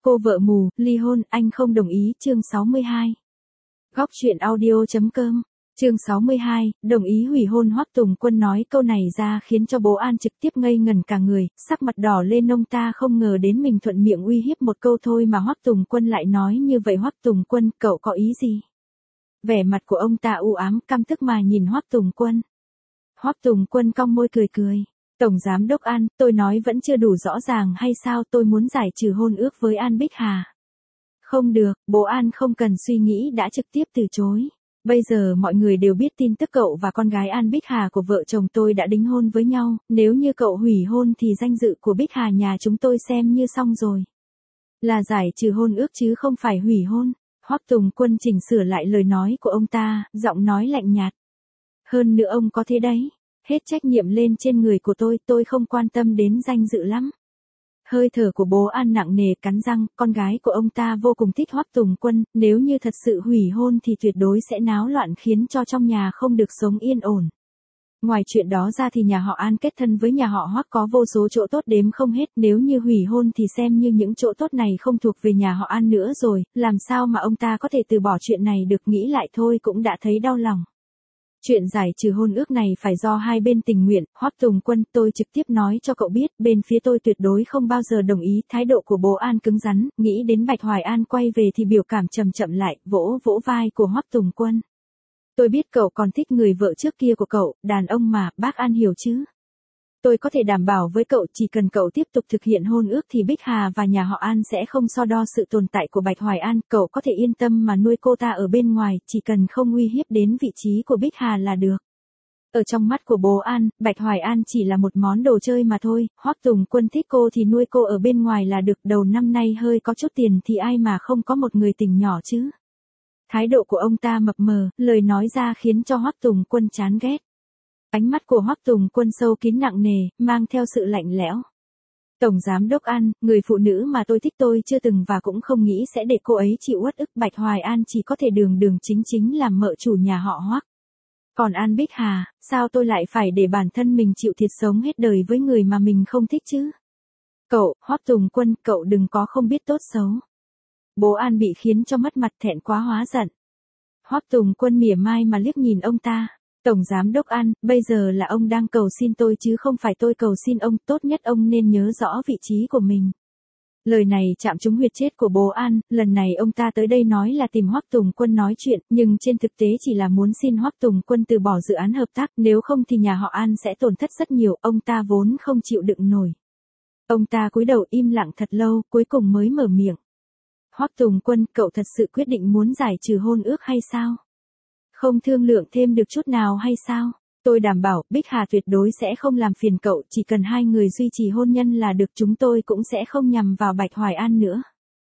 Cô vợ mù, ly hôn, anh không đồng ý, chương 62. Góc truyện audio.com, chương 62, đồng ý hủy hôn. Hoắc Tùng Quân nói câu này ra khiến cho bố An trực tiếp ngây ngẩn cả người, sắc mặt đỏ lên. Ông ta không ngờ đến mình thuận miệng uy hiếp một câu thôi mà Hoắc Tùng Quân lại nói như vậy. Hoắc Tùng Quân, cậu có ý gì? Vẻ mặt của ông ta u ám, căm tức mà nhìn Hoắc Tùng Quân. Hoắc Tùng Quân cong môi cười cười. Tổng Giám đốc An, tôi nói vẫn chưa đủ rõ ràng hay sao? Tôi muốn giải trừ hôn ước với An Bích Hà. Không được, bố An không cần suy nghĩ đã trực tiếp từ chối. Bây giờ mọi người đều biết tin tức cậu và con gái An Bích Hà của vợ chồng tôi đã đính hôn với nhau, nếu như cậu hủy hôn thì danh dự của Bích Hà nhà chúng tôi xem như xong rồi. Là giải trừ hôn ước chứ không phải hủy hôn. Hoắc Tùng Quân chỉnh sửa lại lời nói của ông ta, giọng nói lạnh nhạt. Hơn nữa ông có thế đấy. Hết trách nhiệm lên trên người của tôi không quan tâm đến danh dự lắm. Hơi thở của bố An nặng nề, cắn răng, con gái của ông ta vô cùng thích Hoắc Tùng Quân, nếu như thật sự hủy hôn thì tuyệt đối sẽ náo loạn khiến cho trong nhà không được sống yên ổn. Ngoài chuyện đó ra thì nhà họ An kết thân với nhà họ Hoắc có vô số chỗ tốt đếm không hết, nếu như hủy hôn thì xem như những chỗ tốt này không thuộc về nhà họ An nữa rồi, làm sao mà ông ta có thể từ bỏ chuyện này được, nghĩ lại thôi cũng đã thấy đau lòng. Chuyện giải trừ hôn ước này phải do hai bên tình nguyện. Hoắc Tùng Quân, tôi trực tiếp nói cho cậu biết, bên phía tôi tuyệt đối không bao giờ đồng ý. Thái độ của bố An cứng rắn, nghĩ đến Bạch Hoài An quay về thì biểu cảm chậm chậm lại, vỗ vỗ vai của Hoắc Tùng Quân. Tôi biết cậu còn thích người vợ trước kia của cậu, đàn ông mà, bác An hiểu chứ. Tôi có thể đảm bảo với cậu, chỉ cần cậu tiếp tục thực hiện hôn ước thì Bích Hà và nhà họ An sẽ không so đo sự tồn tại của Bạch Hoài An, cậu có thể yên tâm mà nuôi cô ta ở bên ngoài, chỉ cần không uy hiếp đến vị trí của Bích Hà là được. Ở trong mắt của bố An, Bạch Hoài An chỉ là một món đồ chơi mà thôi, Hoắc Tùng Quân thích cô thì nuôi cô ở bên ngoài là được, đầu năm nay hơi có chút tiền thì ai mà không có một người tình nhỏ chứ. Thái độ của ông ta mập mờ, lời nói ra khiến cho Hoắc Tùng Quân chán ghét. Ánh mắt của Hoắc Tùng Quân sâu kín nặng nề, mang theo sự lạnh lẽo. Tổng Giám đốc An, người phụ nữ mà tôi thích tôi chưa từng và cũng không nghĩ sẽ để cô ấy chịu uất ức. Bạch Hoài An chỉ có thể đường đường chính chính làm mợ chủ nhà họ Hoắc. Còn An Bích Hà, sao tôi lại phải để bản thân mình chịu thiệt sống hết đời với người mà mình không thích chứ? Cậu, Hoắc Tùng Quân, cậu đừng có không biết tốt xấu. Bố An bị khiến cho mất mặt, thẹn quá hóa giận. Hoắc Tùng Quân mỉa mai mà liếc nhìn ông ta. Tổng Giám đốc An, bây giờ là ông đang cầu xin tôi chứ không phải tôi cầu xin ông, tốt nhất ông nên nhớ rõ vị trí của mình. Lời này chạm trúng huyệt chết của bố An, lần này ông ta tới đây nói là tìm Hoắc Tùng Quân nói chuyện, nhưng trên thực tế chỉ là muốn xin Hoắc Tùng Quân từ bỏ dự án hợp tác, nếu không thì nhà họ An sẽ tổn thất rất nhiều, ông ta vốn không chịu đựng nổi. Ông ta cúi đầu im lặng thật lâu, cuối cùng mới mở miệng. Hoắc Tùng Quân, cậu thật sự quyết định muốn giải trừ hôn ước hay sao? Không thương lượng thêm được chút nào hay sao? Tôi đảm bảo, Bích Hà tuyệt đối sẽ không làm phiền cậu, chỉ cần hai người duy trì hôn nhân là được, chúng tôi cũng sẽ không nhằm vào Bạch Hoài An nữa.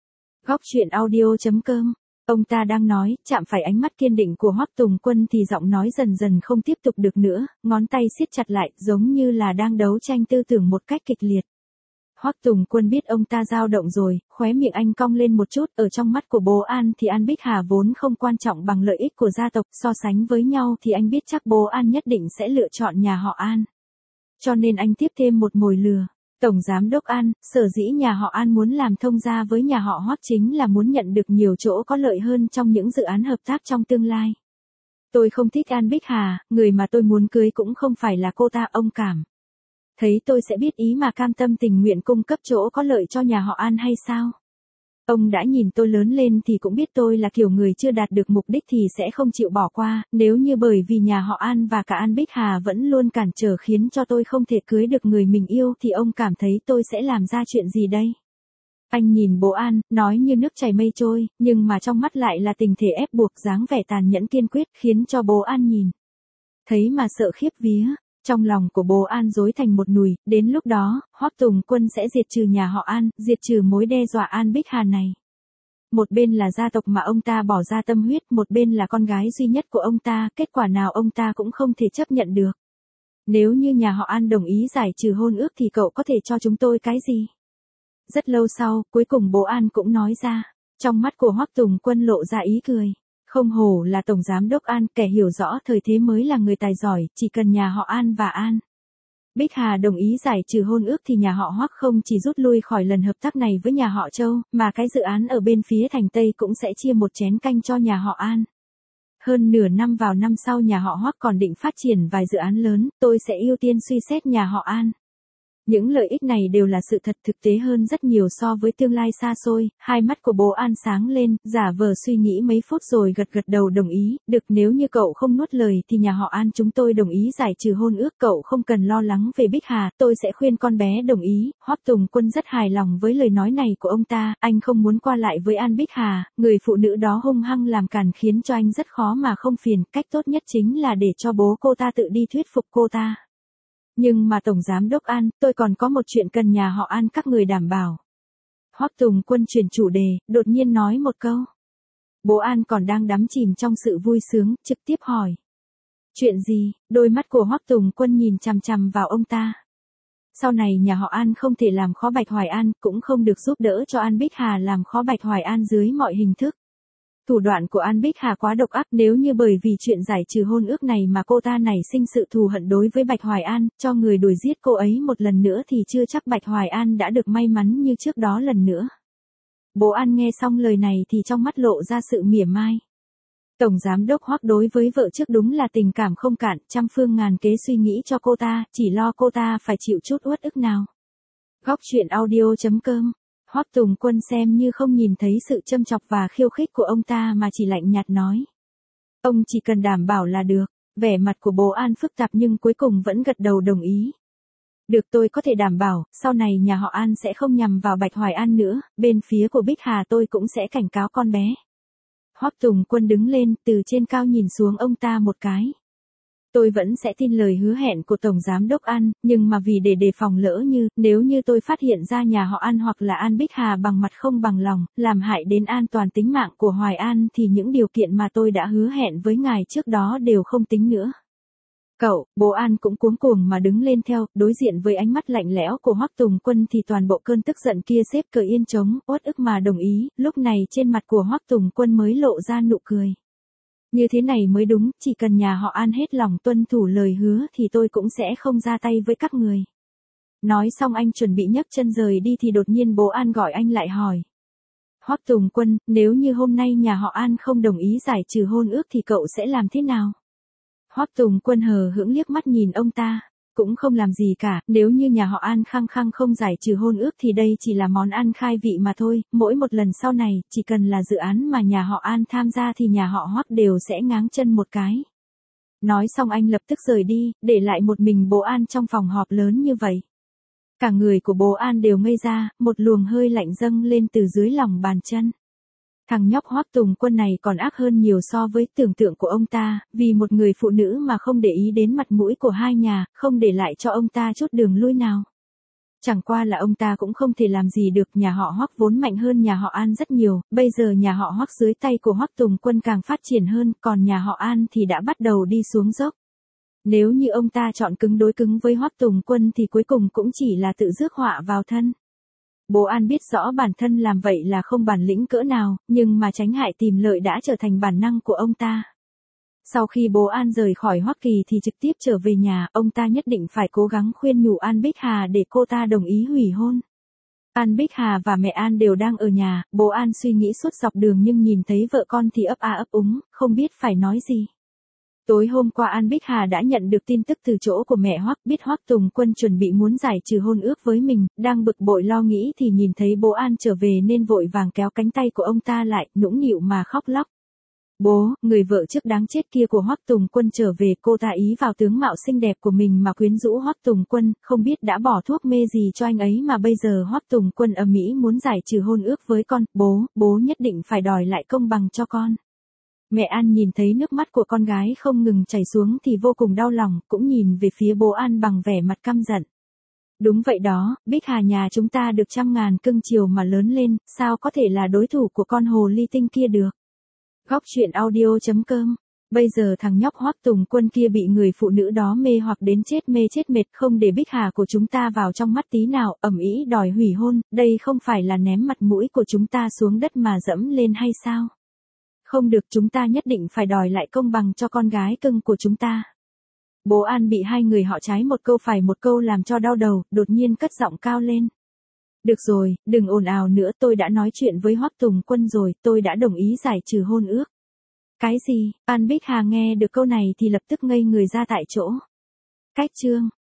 Góc truyện audio.com, ông ta đang nói, chạm phải ánh mắt kiên định của Hoắc Tùng Quân thì giọng nói dần dần không tiếp tục được nữa, ngón tay siết chặt lại, giống như là đang đấu tranh tư tưởng một cách kịch liệt. Hoắc Tùng Quân biết ông ta dao động rồi, khóe miệng anh cong lên một chút, ở trong mắt của bố An thì An Bích Hà vốn không quan trọng bằng lợi ích của gia tộc, so sánh với nhau thì anh biết chắc bố An nhất định sẽ lựa chọn nhà họ An. Cho nên anh tiếp thêm một mồi lừa. Tổng Giám đốc An, sở dĩ nhà họ An muốn làm thông gia với nhà họ Hoắc chính là muốn nhận được nhiều chỗ có lợi hơn trong những dự án hợp tác trong tương lai. Tôi không thích An Bích Hà, người mà tôi muốn cưới cũng không phải là cô ta, ông cảm thấy tôi sẽ biết ý mà cam tâm tình nguyện cung cấp chỗ có lợi cho nhà họ An hay sao? Ông đã nhìn tôi lớn lên thì cũng biết tôi là kiểu người chưa đạt được mục đích thì sẽ không chịu bỏ qua, nếu như bởi vì nhà họ An và cả An Bích Hà vẫn luôn cản trở khiến cho tôi không thể cưới được người mình yêu thì ông cảm thấy tôi sẽ làm ra chuyện gì đây? Anh nhìn bố An, nói như nước chảy mây trôi, nhưng mà trong mắt lại là tình thể ép buộc, dáng vẻ tàn nhẫn kiên quyết, khiến cho bố An nhìn thấy mà sợ khiếp vía. Trong lòng của bố An rối thành một nùi, đến lúc đó, Hoắc Tùng Quân sẽ diệt trừ nhà họ An, diệt trừ mối đe dọa An Bích Hà này. Một bên là gia tộc mà ông ta bỏ ra tâm huyết, một bên là con gái duy nhất của ông ta, kết quả nào ông ta cũng không thể chấp nhận được. Nếu như nhà họ An đồng ý giải trừ hôn ước thì cậu có thể cho chúng tôi cái gì? Rất lâu sau, cuối cùng bố An cũng nói ra, trong mắt của Hoắc Tùng Quân lộ ra ý cười. Không hổ là Tổng Giám đốc An, kẻ hiểu rõ thời thế mới là người tài giỏi, chỉ cần nhà họ An và An Bích Hà đồng ý giải trừ hôn ước thì nhà họ Hoắc không chỉ rút lui khỏi lần hợp tác này với nhà họ Châu, mà cái dự án ở bên phía thành Tây cũng sẽ chia một chén canh cho nhà họ An. Hơn nửa năm vào năm sau nhà họ Hoắc còn định phát triển vài dự án lớn, tôi sẽ ưu tiên suy xét nhà họ An. Những lợi ích này đều là sự thật thực tế hơn rất nhiều so với tương lai xa xôi. Hai mắt của bố An sáng lên, giả vờ suy nghĩ mấy phút rồi gật gật đầu đồng ý. Được, nếu như cậu không nuốt lời thì nhà họ An chúng tôi đồng ý giải trừ hôn ước. Cậu không cần lo lắng về Bích Hà, tôi sẽ khuyên con bé đồng ý. Hoắc Tùng Quân rất hài lòng với lời nói này của ông ta. Anh không muốn qua lại với An Bích Hà, người phụ nữ đó hung hăng làm càn khiến cho anh rất khó mà không phiền. Cách tốt nhất chính là để cho bố cô ta tự đi thuyết phục cô ta. Nhưng mà Tổng Giám Đốc An, tôi còn có một chuyện cần nhà họ An các người đảm bảo. Hoắc Tùng Quân chuyển chủ đề, đột nhiên nói một câu. Bố An còn đang đắm chìm trong sự vui sướng, trực tiếp hỏi. Chuyện gì? Đôi mắt của Hoắc Tùng Quân nhìn chằm chằm vào ông ta. Sau này nhà họ An không thể làm khó Bạch Hoài An, cũng không được giúp đỡ cho An Bích Hà làm khó Bạch Hoài An dưới mọi hình thức. Thủ đoạn của An Bích Hà quá độc ác, nếu như bởi vì chuyện giải trừ hôn ước này mà cô ta nảy sinh sự thù hận đối với Bạch Hoài An, cho người đuổi giết cô ấy một lần nữa thì chưa chắc Bạch Hoài An đã được may mắn như trước đó lần nữa. Bố An nghe xong lời này thì trong mắt lộ ra sự mỉa mai. Tổng Giám Đốc Hoắc đối với vợ trước đúng là tình cảm không cạn, trăm phương ngàn kế suy nghĩ cho cô ta, chỉ lo cô ta phải chịu chút uất ức nào. Góc truyện audio.com. Hoắc Tùng Quân xem như không nhìn thấy sự châm chọc và khiêu khích của ông ta mà chỉ lạnh nhạt nói. Ông chỉ cần đảm bảo là được. Vẻ mặt của bố An phức tạp nhưng cuối cùng vẫn gật đầu đồng ý. Được, tôi có thể đảm bảo, sau này nhà họ An sẽ không nhằm vào Bạch Hoài An nữa, bên phía của Bích Hà tôi cũng sẽ cảnh cáo con bé. Hoắc Tùng Quân đứng lên, từ trên cao nhìn xuống ông ta một cái. Tôi vẫn sẽ tin lời hứa hẹn của Tổng Giám Đốc An, nhưng mà vì để đề phòng lỡ như, nếu như tôi phát hiện ra nhà họ An hoặc là An Bích Hà bằng mặt không bằng lòng, làm hại đến an toàn tính mạng của Hoài An thì những điều kiện mà tôi đã hứa hẹn với ngài trước đó đều không tính nữa. Cậu, bố An cũng cuống cuồng mà đứng lên theo, đối diện với ánh mắt lạnh lẽo của Hoắc Tùng Quân thì toàn bộ cơn tức giận kia xếp cờ yên trống, uất ức mà đồng ý, lúc này trên mặt của Hoắc Tùng Quân mới lộ ra nụ cười. Như thế này mới đúng, chỉ cần nhà họ An hết lòng tuân thủ lời hứa thì tôi cũng sẽ không ra tay với các người. Nói xong anh chuẩn bị nhấc chân rời đi thì đột nhiên bố An gọi anh lại hỏi. Hoắc Tùng Quân, nếu như hôm nay nhà họ An không đồng ý giải trừ hôn ước thì cậu sẽ làm thế nào? Hoắc Tùng Quân hờ hững liếc mắt nhìn ông ta. Cũng không làm gì cả, nếu như nhà họ An khăng khăng không giải trừ hôn ước thì đây chỉ là món ăn khai vị mà thôi, mỗi một lần sau này, chỉ cần là dự án mà nhà họ An tham gia thì nhà họ Hoắc đều sẽ ngáng chân một cái. Nói xong anh lập tức rời đi, để lại một mình bố An trong phòng họp lớn như vậy. Cả người của bố An đều ngây ra, một luồng hơi lạnh dâng lên từ dưới lòng bàn chân. Thằng nhóc Hoắc Tùng Quân này còn ác hơn nhiều so với tưởng tượng của ông ta, vì một người phụ nữ mà không để ý đến mặt mũi của hai nhà, không để lại cho ông ta chút đường lui nào. Chẳng qua là ông ta cũng không thể làm gì được, nhà họ Hoắc vốn mạnh hơn nhà họ An rất nhiều, bây giờ nhà họ Hoắc dưới tay của Hoắc Tùng Quân càng phát triển hơn, còn nhà họ An thì đã bắt đầu đi xuống dốc. Nếu như ông ta chọn cứng đối cứng với Hoắc Tùng Quân thì cuối cùng cũng chỉ là tự rước họa vào thân. Bố An biết rõ bản thân làm vậy là không bản lĩnh cỡ nào, nhưng mà tránh hại tìm lợi đã trở thành bản năng của ông ta. Sau khi bố An rời khỏi Hoắc Kỳ thì trực tiếp trở về nhà, ông ta nhất định phải cố gắng khuyên nhủ An Bích Hà để cô ta đồng ý hủy hôn. An Bích Hà và mẹ An đều đang ở nhà, bố An suy nghĩ suốt dọc đường nhưng nhìn thấy vợ con thì ấp a ấp úng, không biết phải nói gì. Tối hôm qua An Bích Hà đã nhận được tin tức từ chỗ của mẹ Hoắc, biết Hoắc Tùng Quân chuẩn bị muốn giải trừ hôn ước với mình, đang bực bội lo nghĩ thì nhìn thấy bố An trở về nên vội vàng kéo cánh tay của ông ta lại, nũng nịu mà khóc lóc. Bố, người vợ trước đáng chết kia của Hoắc Tùng Quân trở về, cô ta ý vào tướng mạo xinh đẹp của mình mà quyến rũ Hoắc Tùng Quân, không biết đã bỏ thuốc mê gì cho anh ấy mà bây giờ Hoắc Tùng Quân ầm ĩ muốn giải trừ hôn ước với con, bố nhất định phải đòi lại công bằng cho con. Mẹ An nhìn thấy nước mắt của con gái không ngừng chảy xuống thì vô cùng đau lòng, cũng nhìn về phía bố An bằng vẻ mặt căm giận. Đúng vậy đó, Bích Hà nhà chúng ta được trăm ngàn cưng chiều mà lớn lên, sao có thể là đối thủ của con hồ ly tinh kia được. Góc truyện audio.com. Bây giờ thằng nhóc Hoắc Tùng Quân kia bị người phụ nữ đó mê hoặc đến chết mê chết mệt, không để Bích Hà của chúng ta vào trong mắt tí nào, ầm ĩ đòi hủy hôn, đây không phải là ném mặt mũi của chúng ta xuống đất mà dẫm lên hay sao? Không được, chúng ta nhất định phải đòi lại công bằng cho con gái cưng của chúng ta. Bố An bị hai người họ trái một câu phải một câu làm cho đau đầu, đột nhiên cất giọng cao lên. Được rồi, đừng ồn ào nữa, tôi đã nói chuyện với Hoắc Tùng Quân rồi, tôi đã đồng ý giải trừ hôn ước. Cái gì? An Bích Hà nghe được câu này thì lập tức ngây người ra tại chỗ. Cách chương